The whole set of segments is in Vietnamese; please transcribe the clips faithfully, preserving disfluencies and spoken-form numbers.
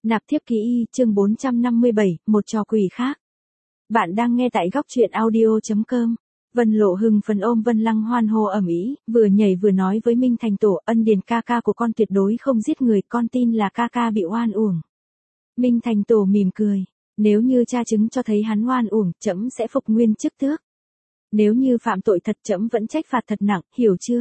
Nạp thiếp ký y, chương bốn trăm năm mươi bảy, một trò quỷ khác. Bạn đang nghe tại góc truyện audio.com. Vân Lộ hưng phấn ôm Vân Lăng hoan hô ầm ĩ, vừa nhảy vừa nói với Minh Thành Tổ, ân điền ca ca của con tuyệt đối không giết người, con tin là ca ca bị oan uổng. Minh Thành Tổ mỉm cười, nếu như tra chứng cho thấy hắn oan uổng, trẫm sẽ phục nguyên chức tước. Nếu như phạm tội thật, trẫm vẫn trách phạt thật nặng, hiểu chưa?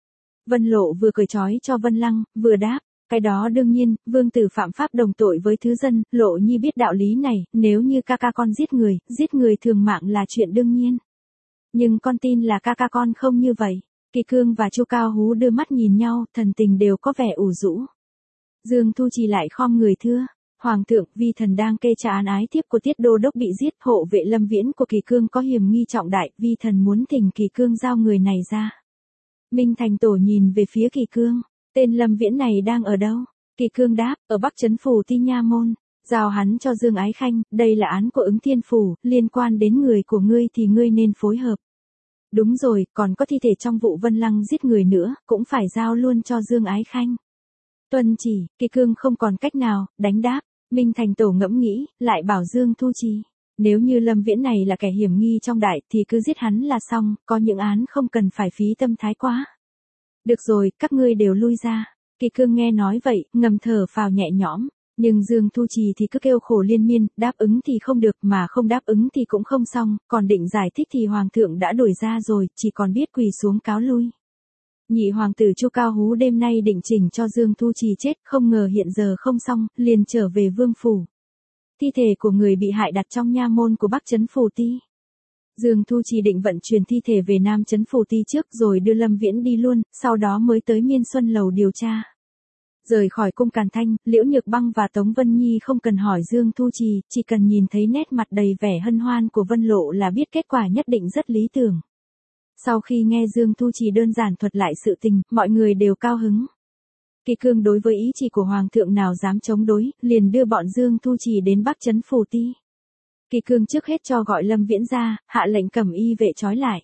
Vân Lộ vừa cười trói cho Vân Lăng, vừa đáp. Cái đó đương nhiên, vương tử phạm pháp đồng tội với thứ dân, Lộ Nhi biết đạo lý này, nếu như ca ca con giết người, giết người thường mạng là chuyện đương nhiên. Nhưng con tin là ca ca con không như vậy. Kỳ Cương và Chu Cao Hú đưa mắt nhìn nhau, thần tình đều có vẻ ủ rũ. Dương Thu Trì lại khom người thưa, Hoàng thượng, vi thần đang kê tra án ái thiếp của Tiết Đô Đốc bị giết, hộ vệ Lâm Viễn của Kỳ Cương có hiểm nghi trọng đại, vi thần muốn thỉnh Kỳ Cương giao người này ra. Minh Thành Tổ nhìn về phía Kỳ Cương. Tên Lâm Viễn này đang ở đâu? Kỳ Cương đáp, ở Bắc Trấn Phủ Ti Nha Môn. Giao hắn cho Dương Ái Khanh, đây là án của Ứng Thiên Phủ, liên quan đến người của ngươi thì ngươi nên phối hợp. Đúng rồi, còn có thi thể trong vụ Vân Lăng giết người nữa, cũng phải giao luôn cho Dương Ái Khanh. Tuân chỉ, Kỳ Cương không còn cách nào, đánh đáp. Minh Thành Tổ ngẫm nghĩ, lại bảo Dương Thu Trì. Nếu như Lâm Viễn này là kẻ hiểm nghi trong đại thì cứ giết hắn là xong, có những án không cần phải phí tâm thái quá. Được rồi, các ngươi đều lui ra. Kỳ Cương nghe nói vậy, ngầm thở phào nhẹ nhõm. Nhưng Dương Thu Trì thì cứ kêu khổ liên miên, đáp ứng thì không được, mà không đáp ứng thì cũng không xong, còn định giải thích thì Hoàng thượng đã đuổi ra rồi, chỉ còn biết quỳ xuống cáo lui. Nhị hoàng tử Chu Cao Hú đêm nay định chỉnh cho Dương Thu Trì chết, không ngờ hiện giờ không xong, liền trở về vương phủ. Thi thể của người bị hại đặt trong nha môn của Bắc Trấn Phủ Ti. Dương Thu Trì định vận chuyển thi thể về Nam Trấn Phủ Ti trước rồi đưa Lâm Viễn đi luôn, sau đó mới tới Miên Xuân Lầu điều tra. Rời khỏi cung Càn Thanh, Liễu Nhược Băng và Tống Vân Nhi không cần hỏi Dương Thu Trì, chỉ cần nhìn thấy nét mặt đầy vẻ hân hoan của Vân Lộ là biết kết quả nhất định rất lý tưởng. Sau khi nghe Dương Thu Trì đơn giản thuật lại sự tình, mọi người đều cao hứng. Kỳ Cương đối với ý chỉ của Hoàng thượng nào dám chống đối, liền đưa bọn Dương Thu Trì đến Bắc Trấn Phủ Ti. Kỳ Cương trước hết cho gọi Lâm Viễn ra, hạ lệnh cầm y vệ trói lại.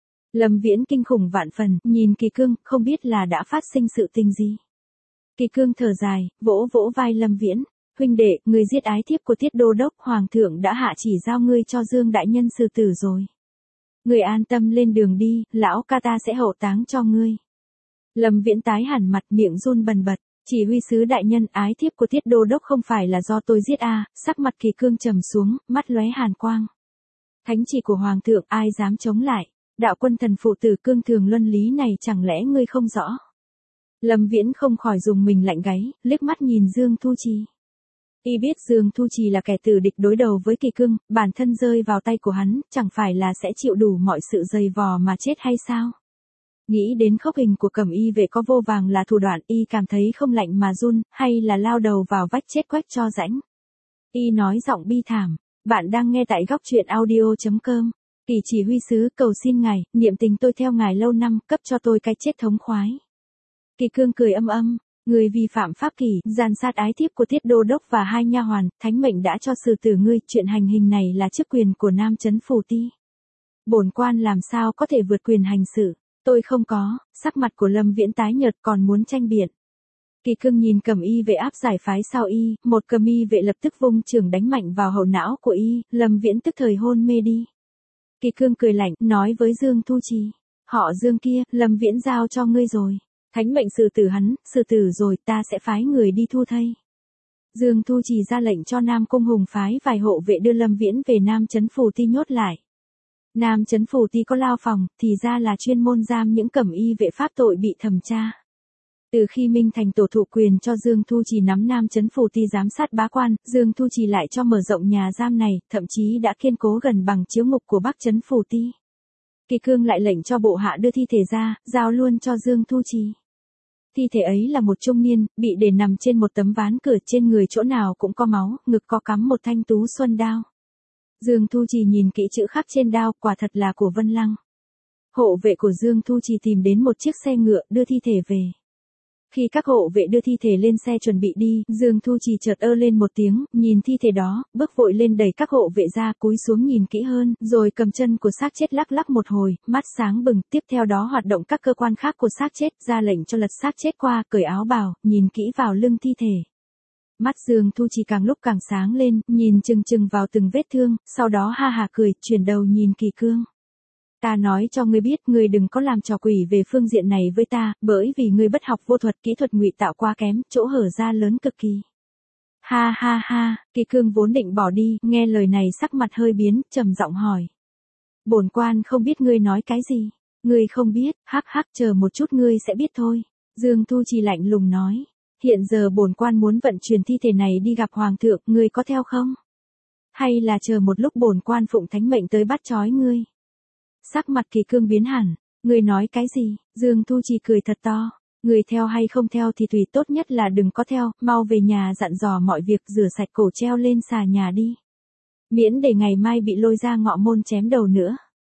Lâm Viễn kinh khủng vạn phần, nhìn Kỳ Cương, không biết là đã phát sinh sự tình gì. Kỳ Cương thở dài, vỗ vỗ vai Lâm Viễn, huynh đệ, người giết ái thiếp của Tiết Đô Đốc, Hoàng thượng đã hạ chỉ giao ngươi cho Dương đại nhân xử tử rồi. Ngươi an tâm lên đường đi, lão ca ta sẽ hậu táng cho ngươi. Lâm Viễn tái hẳn mặt, miệng run bần bật. Chỉ huy sứ đại nhân, ái thiếp của Tiết Đô Đốc không phải là do tôi giết à, sắc mặt Kỳ Cương trầm xuống, mắt lóe hàn quang. Thánh chỉ của Hoàng thượng, ai dám chống lại? Đạo quân thần phụ tử cương thường luân lý này chẳng lẽ ngươi không rõ? Lâm Viễn không khỏi dùng mình lạnh gáy, liếc mắt nhìn Dương Thu Trì. Y biết Dương Thu Trì là kẻ tử địch đối đầu với Kỳ Cương, bản thân rơi vào tay của hắn, chẳng phải là sẽ chịu đủ mọi sự dày vò mà chết hay sao? Nghĩ đến khốc hình của Cẩm y vệ có vô vàng là thủ đoạn, y cảm thấy không lạnh mà run, hay là lao đầu vào vách chết quách cho rãnh. Y nói giọng bi thảm, bạn đang nghe tại góc truyện audio.com. Kỳ chỉ huy sứ, cầu xin ngài, niệm tình tôi theo ngài lâu năm, cấp cho tôi cái chết thống khoái. Kỳ Cương cười âm âm, người vi phạm pháp kỷ, gian sát ái thiếp của Tiết Đô Đốc và hai nha hoàn, thánh mệnh đã cho xử tử ngươi, chuyện hành hình này là chức quyền của Nam Trấn Phủ Ti. Bổn quan làm sao có thể vượt quyền hành xử? Tôi không có. Sắc mặt của Lâm Viễn tái nhợt, còn muốn tranh biện. Kỳ Cương nhìn Cẩm y vệ áp giải phái sau y, một Cẩm y vệ lập tức vung chưởng đánh mạnh vào hậu não của y, Lâm Viễn tức thời hôn mê đi. Kỳ Cương cười lạnh, nói với Dương Thu Trì, họ Dương kia, Lâm Viễn giao cho ngươi rồi. Thánh mệnh xử tử hắn, xử tử rồi ta sẽ phái người đi thu thây. Dương Thu Trì ra lệnh cho Nam Cung Hùng phái vài hộ vệ đưa Lâm Viễn về Nam Trấn Phủ Ti nhốt lại. Nam Trấn Phủ Ti có lao phòng, thì ra là chuyên môn giam những cẩm y vệ pháp tội bị thẩm tra. Từ khi Minh Thành Tổ thụ quyền cho Dương Thu Trì nắm Nam Trấn Phủ Ti giám sát bá quan, Dương Thu Trì lại cho mở rộng nhà giam này, thậm chí đã kiên cố gần bằng chiếu ngục của Bắc Trấn Phủ Ti. Kỳ Cương lại lệnh cho bộ hạ đưa thi thể ra, giao luôn cho Dương Thu Trì. Thi thể ấy là một trung niên, bị để nằm trên một tấm ván cửa, trên người chỗ nào cũng có máu, ngực có cắm một thanh tú xuân đao. Dương Thu Trì nhìn kỹ chữ khắc trên đao, quả thật là của Vân Lăng. Hộ vệ của Dương Thu Trì tìm đến một chiếc xe ngựa, đưa thi thể về. Khi các hộ vệ đưa thi thể lên xe chuẩn bị đi, Dương Thu Trì chợt ơ lên một tiếng, nhìn thi thể đó, bước vội lên đẩy các hộ vệ ra, cúi xuống nhìn kỹ hơn, rồi cầm chân của xác chết lắc lắc một hồi, mắt sáng bừng, tiếp theo đó hoạt động các cơ quan khác của xác chết, ra lệnh cho lật xác chết qua, cởi áo bào, nhìn kỹ vào lưng thi thể. Mắt Dương Thu Trì càng lúc càng sáng lên, nhìn chừng chừng vào từng vết thương, sau đó ha ha cười, chuyển đầu nhìn Kỳ Cương. Ta nói cho ngươi biết, ngươi đừng có làm trò quỷ về phương diện này với ta, bởi vì ngươi bất học vô thuật, kỹ thuật ngụy tạo quá kém, chỗ hở ra lớn cực kỳ. Ha ha ha, Kỳ Cương vốn định bỏ đi, nghe lời này sắc mặt hơi biến, trầm giọng hỏi. Bổn quan không biết ngươi nói cái gì. Ngươi không biết, hắc hắc, chờ một chút ngươi sẽ biết thôi. Dương Thu Trì lạnh lùng nói. Hiện giờ bổn quan muốn vận chuyển thi thể này đi gặp hoàng thượng, ngươi có theo không? Hay là chờ một lúc bổn quan phụng thánh mệnh tới bắt trói ngươi? Sắc mặt Kỳ Cương biến hẳn. Ngươi nói cái gì? Dương Thu Trì cười thật to. Ngươi theo hay không theo thì tùy, tốt nhất là đừng có theo, mau về nhà dặn dò mọi việc, rửa sạch cổ treo lên xà nhà đi. Miễn để ngày mai bị lôi ra ngọ môn chém đầu nữa.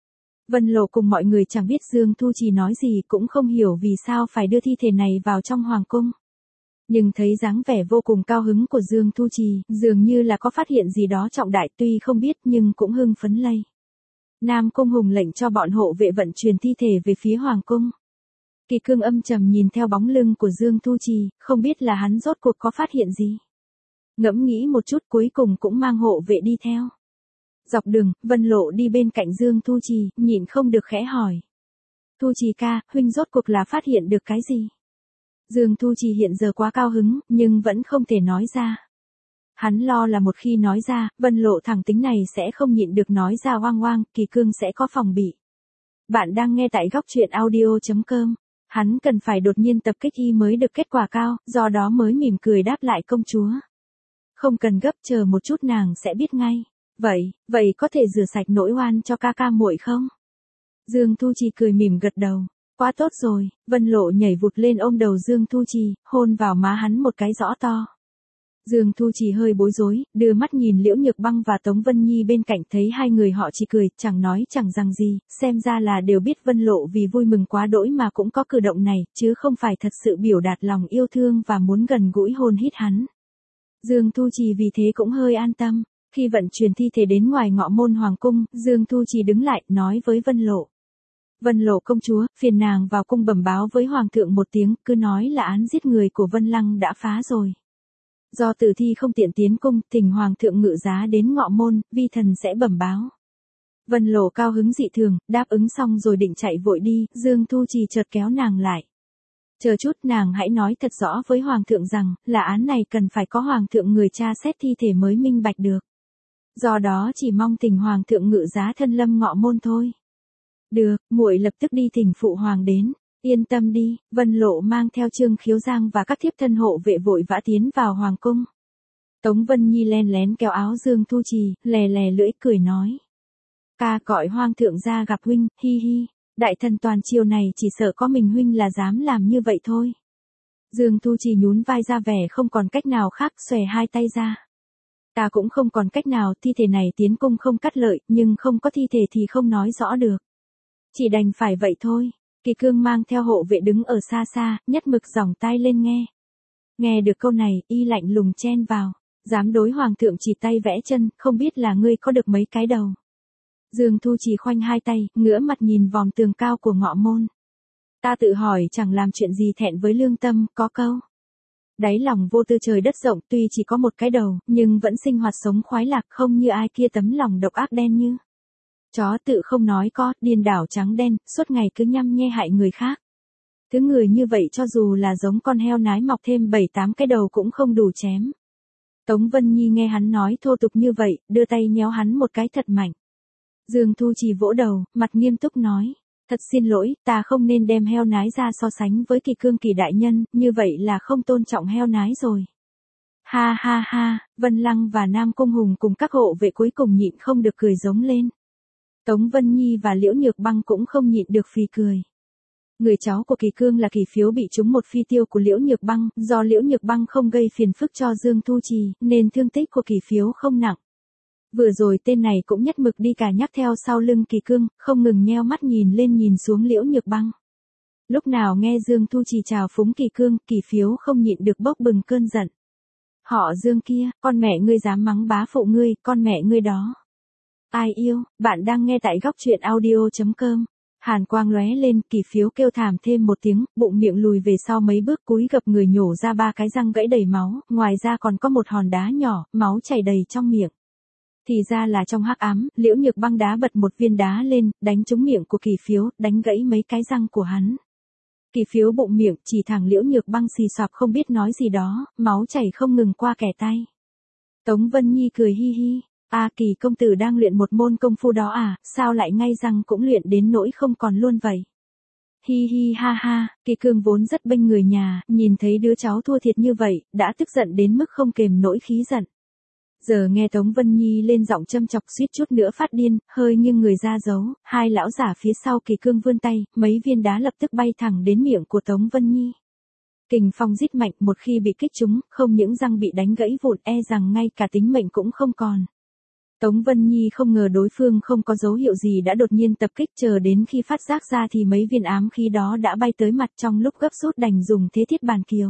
Vân Lộ cùng mọi người chẳng biết Dương Thu Trì nói gì, cũng không hiểu vì sao phải đưa thi thể này vào trong hoàng cung. Nhưng thấy dáng vẻ vô cùng cao hứng của Dương Thu Trì, dường như là có phát hiện gì đó trọng đại, tuy không biết nhưng cũng hưng phấn lây. Nam Cung Hùng lệnh cho bọn hộ vệ vận chuyển thi thể về phía hoàng cung. Kỳ Cương âm trầm nhìn theo bóng lưng của Dương Thu Trì, không biết là hắn rốt cuộc có phát hiện gì. Ngẫm nghĩ một chút cuối cùng cũng mang hộ vệ đi theo. Dọc đường, Vân Lộ đi bên cạnh Dương Thu Trì, nhịn không được khẽ hỏi. Thu Trì ca, huynh rốt cuộc là phát hiện được cái gì? Dương Thu Trì hiện giờ quá cao hứng, nhưng vẫn không thể nói ra. Hắn lo là một khi nói ra, Vân Lộ thẳng tính này sẽ không nhịn được nói ra oang oang, Kỳ Cương sẽ có phòng bị. Bạn đang nghe tại góc truyện audio chấm com. Hắn cần phải đột nhiên tập kích y mới được kết quả cao, do đó mới mỉm cười đáp lại công chúa. Không cần gấp, chờ một chút nàng sẽ biết ngay. Vậy, vậy có thể rửa sạch nỗi oan cho ca ca muội không? Dương Thu Trì cười mỉm gật đầu. Quá tốt rồi, Vân Lộ nhảy vụt lên ôm đầu Dương Thu Trì, hôn vào má hắn một cái rõ to. Dương Thu Trì hơi bối rối, đưa mắt nhìn Liễu Nhược Băng và Tống Vân Nhi bên cạnh, thấy hai người họ chỉ cười, chẳng nói chẳng rằng gì, xem ra là đều biết Vân Lộ vì vui mừng quá đỗi mà cũng có cử động này, chứ không phải thật sự biểu đạt lòng yêu thương và muốn gần gũi hôn hít hắn. Dương Thu Trì vì thế cũng hơi an tâm. Khi vận chuyển thi thể đến ngoài ngọ môn hoàng cung, Dương Thu Trì đứng lại, nói với Vân Lộ. Vân Lộ công chúa, phiền nàng vào cung bẩm báo với hoàng thượng một tiếng, cứ nói là án giết người của Vân Lăng đã phá rồi. Do tử thi không tiện tiến cung, thỉnh hoàng thượng ngự giá đến ngọ môn, vi thần sẽ bẩm báo. Vân Lộ cao hứng dị thường, đáp ứng xong rồi định chạy vội đi, Dương Thu Trì chợt kéo nàng lại. Chờ chút, nàng hãy nói thật rõ với hoàng thượng rằng, là án này cần phải có hoàng thượng người tra xét thi thể mới minh bạch được. Do đó chỉ mong thỉnh hoàng thượng ngự giá thân lâm ngọ môn thôi. Được, muội lập tức đi thỉnh phụ hoàng đến. Yên tâm đi, Vân Lộ mang theo Trương Khiếu Giang và các thiếp thân hộ vệ vội vã tiến vào hoàng cung. Tống Vân Nhi len lén kéo áo Dương Thu Trì, lè lè lưỡi cười nói. Ca gọi hoàng thượng ra gặp huynh, hi hi, đại thần toàn triều này chỉ sợ có mình huynh là dám làm như vậy thôi. Dương Thu Trì nhún vai ra vẻ không còn cách nào khác, xòe hai tay ra. Ta cũng không còn cách nào, thi thể này tiến cung không cắt lợi, nhưng không có thi thể thì không nói rõ được. Chỉ đành phải vậy thôi. Kỳ Cương mang theo hộ vệ đứng ở xa xa, nhất mực giỏng tai lên nghe. Nghe được câu này, y lạnh lùng chen vào. Dám đối hoàng thượng chỉ tay vẽ chân, không biết là ngươi có được mấy cái đầu. Dương Thu Trì khoanh hai tay, ngửa mặt nhìn vòm tường cao của ngọ môn. Ta tự hỏi chẳng làm chuyện gì thẹn với lương tâm, có câu. Đáy lòng vô tư trời đất rộng, tuy chỉ có một cái đầu, nhưng vẫn sinh hoạt sống khoái lạc, không như ai kia tấm lòng độc ác đen như. Chó tự không nói có, điên đảo trắng đen, suốt ngày cứ nhăm nhe hại người khác. Thứ người như vậy cho dù là giống con heo nái mọc thêm bảy tám cái đầu cũng không đủ chém. Tống Vân Nhi nghe hắn nói thô tục như vậy, đưa tay nhéo hắn một cái thật mạnh. Dương Thu Trì vỗ đầu, mặt nghiêm túc nói. Thật xin lỗi, ta không nên đem heo nái ra so sánh với Kỳ Cương Kỳ đại nhân, như vậy là không tôn trọng heo nái rồi. Ha ha ha, Vân Lăng và Nam Cung Hùng cùng các hộ vệ cuối cùng nhịn không được cười giống lên. Tống Vân Nhi và Liễu Nhược Băng cũng không nhịn được phì cười. Người cháu của Kỳ Cương là Kỳ Phiếu bị trúng một phi tiêu của Liễu Nhược Băng, do Liễu Nhược Băng không gây phiền phức cho Dương Thu Trì, nên thương tích của Kỳ Phiếu không nặng. Vừa rồi tên này cũng nhất mực đi cà nhắc theo sau lưng Kỳ Cương, không ngừng nheo mắt nhìn lên nhìn xuống Liễu Nhược Băng. Lúc nào nghe Dương Thu Trì chào phúng Kỳ Cương, Kỳ Phiếu không nhịn được bốc bừng cơn giận. Họ Dương kia, con mẹ ngươi dám mắng bá phụ ngươi, con mẹ ngươi đó. Ai yêu, bạn đang nghe tại góc truyện audio chấm com. Hàn quang lóe lên, Kỳ Phiếu kêu thảm thêm một tiếng, bụng miệng lùi về sau mấy bước cúi gập người nhổ ra ba cái răng gãy đầy máu, ngoài ra còn có một hòn đá nhỏ, máu chảy đầy trong miệng. Thì ra là trong hắc ám, Liễu Nhược Băng đá bật một viên đá lên, đánh trúng miệng của Kỳ Phiếu, đánh gãy mấy cái răng của hắn. Kỳ Phiếu bụng miệng, chỉ thẳng Liễu Nhược Băng xì xoạp không biết nói gì đó, máu chảy không ngừng qua kẻ tay. Tống Vân Nhi cười hi hi, a Kỳ công tử đang luyện một môn công phu đó à, sao lại ngay răng cũng luyện đến nỗi không còn luôn vậy? Hi hi ha ha, Kỳ Cương vốn rất bênh người nhà, nhìn thấy đứa cháu thua thiệt như vậy, đã tức giận đến mức không kềm nổi khí giận. Giờ nghe Tống Vân Nhi lên giọng châm chọc suýt chút nữa phát điên, hơi nghiêng người ra giấu, hai lão giả phía sau Kỳ Cương vươn tay, mấy viên đá lập tức bay thẳng đến miệng của Tống Vân Nhi. Kình phong rít mạnh, một khi bị kích trúng, không những răng bị đánh gãy vụn, e rằng ngay cả tính mệnh cũng không còn. Tống Vân Nhi không ngờ đối phương không có dấu hiệu gì đã đột nhiên tập kích, chờ đến khi phát giác ra thì mấy viên ám khí đó đã bay tới mặt, trong lúc gấp rút đành dùng thế thiết bàn kiều.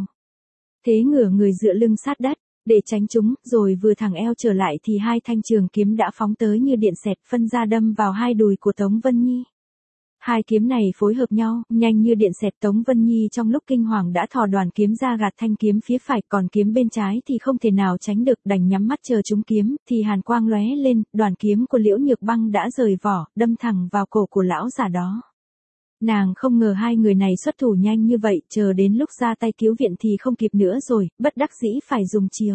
Thế ngửa người dựa lưng sát đất, để tránh chúng, rồi vừa thẳng eo trở lại thì hai thanh trường kiếm đã phóng tới như điện xẹt, phân ra đâm vào hai đùi của Tống Vân Nhi. Hai kiếm này phối hợp nhau, nhanh như điện xẹt. Tống Vân Nhi trong lúc kinh hoàng đã thò đoàn kiếm ra gạt thanh kiếm phía phải, còn kiếm bên trái thì không thể nào tránh được, đành nhắm mắt chờ trúng kiếm, thì hàn quang lóe lên, đoàn kiếm của Liễu Nhược Băng đã rời vỏ, đâm thẳng vào cổ của lão giả đó. Nàng không ngờ hai người này xuất thủ nhanh như vậy, chờ đến lúc ra tay cứu viện thì không kịp nữa rồi, bất đắc dĩ phải dùng chiêu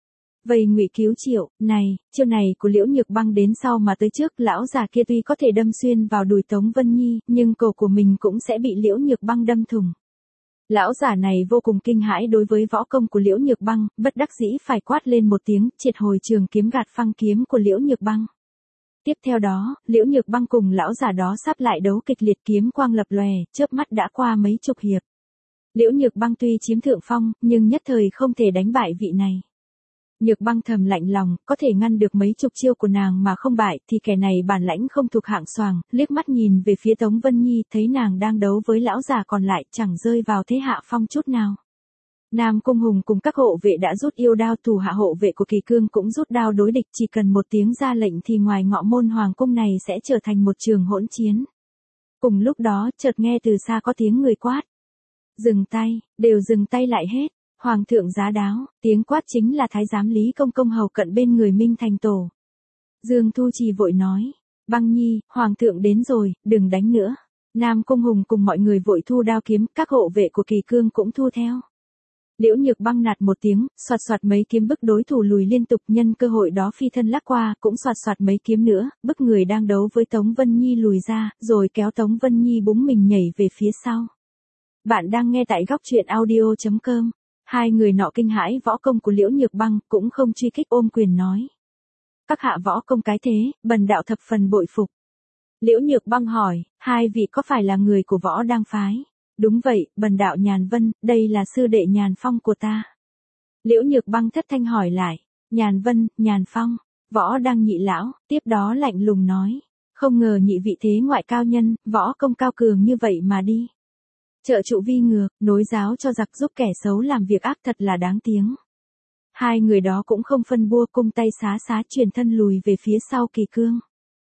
vây ngụy cứu triệu. Này, chiêu này của Liễu Nhược Băng đến sau mà tới trước, lão già kia tuy có thể đâm xuyên vào đùi Tống Vân Nhi, nhưng cổ của mình cũng sẽ bị Liễu Nhược Băng đâm thủng. Lão giả này vô cùng kinh hãi đối với võ công của Liễu Nhược Băng, bất đắc dĩ phải quát lên một tiếng, triệt hồi trường kiếm gạt phăng kiếm của Liễu Nhược Băng. Tiếp theo đó, Liễu Nhược Băng cùng lão giả đó sắp lại đấu kịch liệt, kiếm quang lập lòe, chớp mắt đã qua mấy chục hiệp. Liễu Nhược Băng tuy chiếm thượng phong, nhưng nhất thời không thể đánh bại vị này. Nhược Băng thầm lạnh lòng, có thể ngăn được mấy chục chiêu của nàng mà không bại thì kẻ này bản lãnh không thuộc hạng xoàng, liếc mắt nhìn về phía Tống Vân Nhi, thấy nàng đang đấu với lão già còn lại, chẳng rơi vào thế hạ phong chút nào. Nam Cung Hùng cùng các hộ vệ đã rút yêu đao, thủ hạ hộ vệ của Kỳ Cương cũng rút đao đối địch, chỉ cần một tiếng ra lệnh thì ngoài ngọ môn hoàng cung này sẽ trở thành một trường hỗn chiến. Cùng lúc đó, chợt nghe từ xa có tiếng người quát. Dừng tay, đều dừng tay lại hết. Hoàng thượng giá đáo, tiếng quát chính là thái giám Lý Công Công hầu cận bên người Minh Thành Tổ. Dương Thu Trì vội nói, Băng Nhi, Hoàng thượng đến rồi, đừng đánh nữa. Nam Cung Hùng cùng mọi người vội thu đao kiếm, các hộ vệ của Kỳ Cương cũng thu theo. Liễu Nhược Băng nạt một tiếng, xoạt xoạt mấy kiếm bức đối thủ lùi liên tục, nhân cơ hội đó phi thân lắc qua, cũng xoạt xoạt mấy kiếm nữa, bức người đang đấu với Tống Vân Nhi lùi ra, rồi kéo Tống Vân Nhi búng mình nhảy về phía sau. Bạn đang nghe tại góc truyện audio chấm com. Hai người nọ kinh hãi võ công của Liễu Nhược Băng, cũng không truy kích, ôm quyền nói. Các hạ võ công cái thế, bần đạo thập phần bội phục. Liễu Nhược Băng hỏi, hai vị có phải là người của Võ Đang phái? Đúng vậy, bần đạo Nhàn Vân, đây là sư đệ Nhàn Phong của ta. Liễu Nhược Băng thất thanh hỏi lại, Nhàn Vân, Nhàn Phong, Võ Đang nhị lão, tiếp đó lạnh lùng nói, không ngờ nhị vị thế ngoại cao nhân, võ công cao cường như vậy mà đi. Trợ trụ vi ngược, nối giáo cho giặc, giúp kẻ xấu làm việc ác, thật là đáng tiếng. Hai người đó cũng không phân bua, cung tay xá xá chuyển thân lùi về phía sau Kỳ Cương.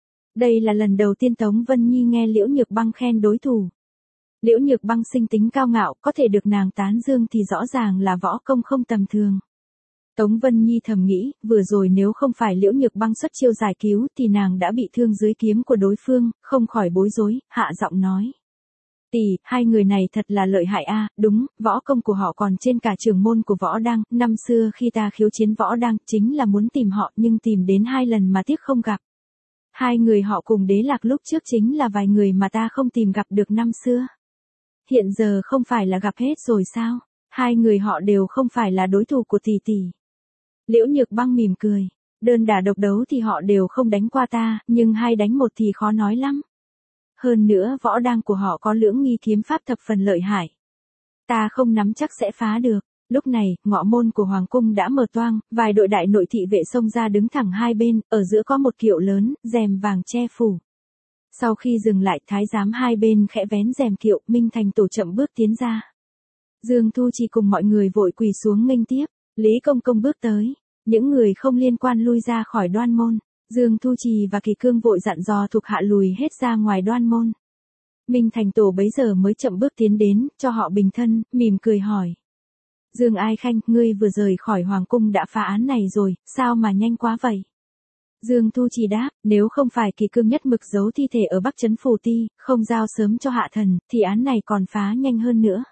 Đây là lần đầu tiên Tống Vân Nhi nghe Liễu Nhược Băng khen đối thủ. Liễu Nhược Băng sinh tính cao ngạo, có thể được nàng tán dương thì rõ ràng là võ công không tầm thường. Tống Vân Nhi thầm nghĩ, vừa rồi nếu không phải Liễu Nhược Băng xuất chiêu giải cứu thì nàng đã bị thương dưới kiếm của đối phương, không khỏi bối rối, hạ giọng nói. Tỷ, hai người này thật là lợi hại a, đúng, võ công của họ còn trên cả trưởng môn của Võ Đang, năm xưa khi ta khiếu chiến Võ Đang, chính là muốn tìm họ nhưng tìm đến hai lần mà tiếc không gặp. Hai người họ cùng Đế Lạc lúc trước chính là vài người mà ta không tìm gặp được năm xưa. Hiện giờ không phải là gặp hết rồi sao? Hai người họ đều không phải là đối thủ của tỷ tỷ. Liễu Nhược Băng mỉm cười, đơn đả độc đấu thì họ đều không đánh qua ta, nhưng hai đánh một thì khó nói lắm. Hơn nữa Võ Đang của họ có lưỡng nghi kiếm pháp thập phần lợi hại. Ta không nắm chắc sẽ phá được. Lúc này, ngọ môn của Hoàng cung đã mở toang, vài đội đại nội thị vệ xông ra đứng thẳng hai bên, ở giữa có một kiệu lớn, rèm vàng che phủ. Sau khi dừng lại, thái giám hai bên khẽ vén rèm kiệu, Minh Thành Tổ chậm bước tiến ra. Dương Thu Trì cùng mọi người vội quỳ xuống nghênh tiếp, Lý Công Công bước tới, những người không liên quan lui ra khỏi đoan môn. Dương Thu Trì và Kỳ Cương vội dặn dò thuộc hạ lùi hết ra ngoài đoan môn. Minh Thành Tổ bấy giờ mới chậm bước tiến đến, cho họ bình thân, mỉm cười hỏi. Dương Ái Khanh, ngươi vừa rời khỏi Hoàng Cung đã phá án này rồi, sao mà nhanh quá vậy? Dương Thu Trì đáp, nếu không phải Kỳ Cương nhất mực giấu thi thể ở Bắc Trấn Phù Ti, không giao sớm cho hạ thần, thì án này còn phá nhanh hơn nữa.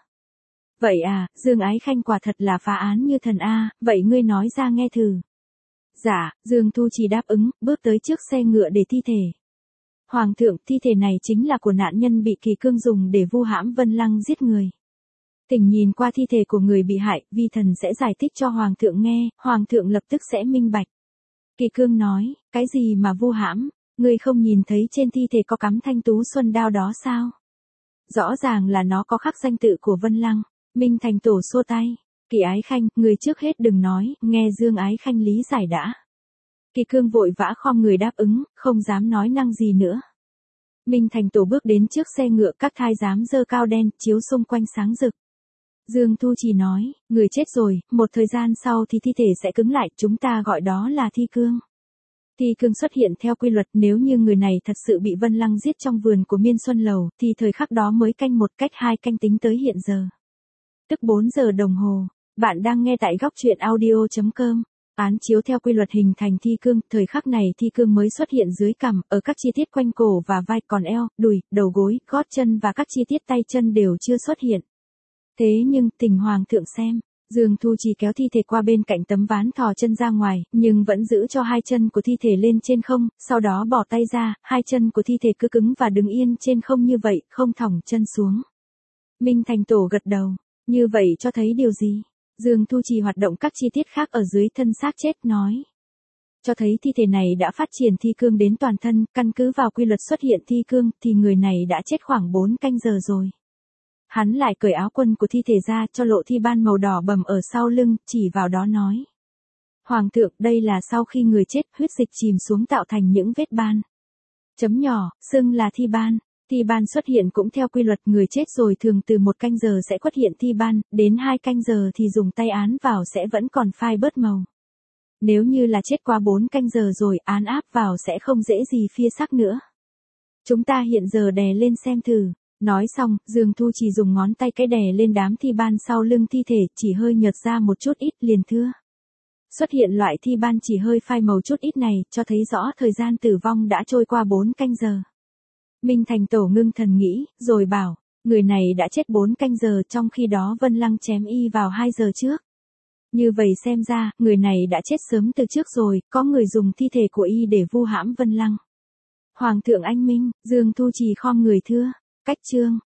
Vậy à, Dương Ái Khanh quả thật là phá án như thần a, vậy ngươi nói ra nghe thử. Dạ, Dương Thu Trì đáp ứng, bước tới trước xe ngựa để thi thể. Hoàng thượng, thi thể này chính là của nạn nhân bị Kỳ Cương dùng để vu hãm Vân Lăng giết người. Thỉnh nhìn qua thi thể của người bị hại, vi thần sẽ giải thích cho Hoàng thượng nghe, Hoàng thượng lập tức sẽ minh bạch. Kỳ Cương nói, cái gì mà vu hãm, ngươi không nhìn thấy trên thi thể có cắm thanh tú xuân đao đó sao? Rõ ràng là nó có khắc danh tự của Vân Lăng. Minh Thành Tổ xua tay. Kỳ Ái Khanh, người trước hết đừng nói, nghe Dương Ái Khanh lý giải đã. Kỳ Cương vội vã khom người đáp ứng, không dám nói năng gì nữa. Minh Thành Tổ bước đến trước xe ngựa, các thái giám dơ cao đen, chiếu xung quanh sáng rực. Dương Thu Trì nói, người chết rồi, một thời gian sau thì thi thể sẽ cứng lại, chúng ta gọi đó là thi cương. Thi cương xuất hiện theo quy luật, nếu như người này thật sự bị Vân Lăng giết trong vườn của Miên Xuân Lầu, thì thời khắc đó mới canh một cách hai canh tính tới hiện giờ. Tức bốn giờ đồng hồ. Bạn đang nghe tại góc truyện audio chấm com. Án chiếu theo quy luật hình thành thi cương, thời khắc này thi cương mới xuất hiện dưới cằm, ở các chi tiết quanh cổ và vai, còn eo, đùi, đầu gối, gót chân và các chi tiết tay chân đều chưa xuất hiện. Thế nhưng, tình Hoàng thượng xem, Dương Thu Trì kéo thi thể qua bên cạnh tấm ván thò chân ra ngoài, nhưng vẫn giữ cho hai chân của thi thể lên trên không, sau đó bỏ tay ra, hai chân của thi thể cứ cứng và đứng yên trên không như vậy, không thõng chân xuống. Minh Thành Tổ gật đầu, như vậy cho thấy điều gì? Dương Thu Trì hoạt động các chi tiết khác ở dưới thân xác chết, nói. Cho thấy thi thể này đã phát triển thi cương đến toàn thân, căn cứ vào quy luật xuất hiện thi cương, thì người này đã chết khoảng bốn canh giờ rồi. Hắn lại cởi áo quân của thi thể ra, cho lộ thi ban màu đỏ bầm ở sau lưng, chỉ vào đó nói. Hoàng thượng, đây là sau khi người chết, huyết dịch chìm xuống tạo thành những vết ban. Chấm nhỏ, xưng là thi ban. Thi ban xuất hiện cũng theo quy luật, người chết rồi thường từ một canh giờ sẽ xuất hiện thi ban, đến hai canh giờ thì dùng tay án vào sẽ vẫn còn phai bớt màu. Nếu như là chết qua bốn canh giờ rồi, án áp vào sẽ không dễ gì phia sắc nữa. Chúng ta hiện giờ đè lên xem thử. Nói xong, Dương Thu Trì dùng ngón tay cái đè lên đám thi ban sau lưng thi thể, chỉ hơi nhợt ra một chút ít, liền thưa. Xuất hiện loại thi ban chỉ hơi phai màu chút ít này, cho thấy rõ thời gian tử vong đã trôi qua bốn canh giờ. Minh Thành Tổ ngưng thần nghĩ, rồi bảo, người này đã chết bốn canh giờ, trong khi đó Vân Lăng chém y vào hai giờ trước. Như vậy xem ra, người này đã chết sớm từ trước rồi, có người dùng thi thể của y để vu hãm Vân Lăng. Hoàng thượng anh minh, Dương Thu Trì khom người thưa, cách chương.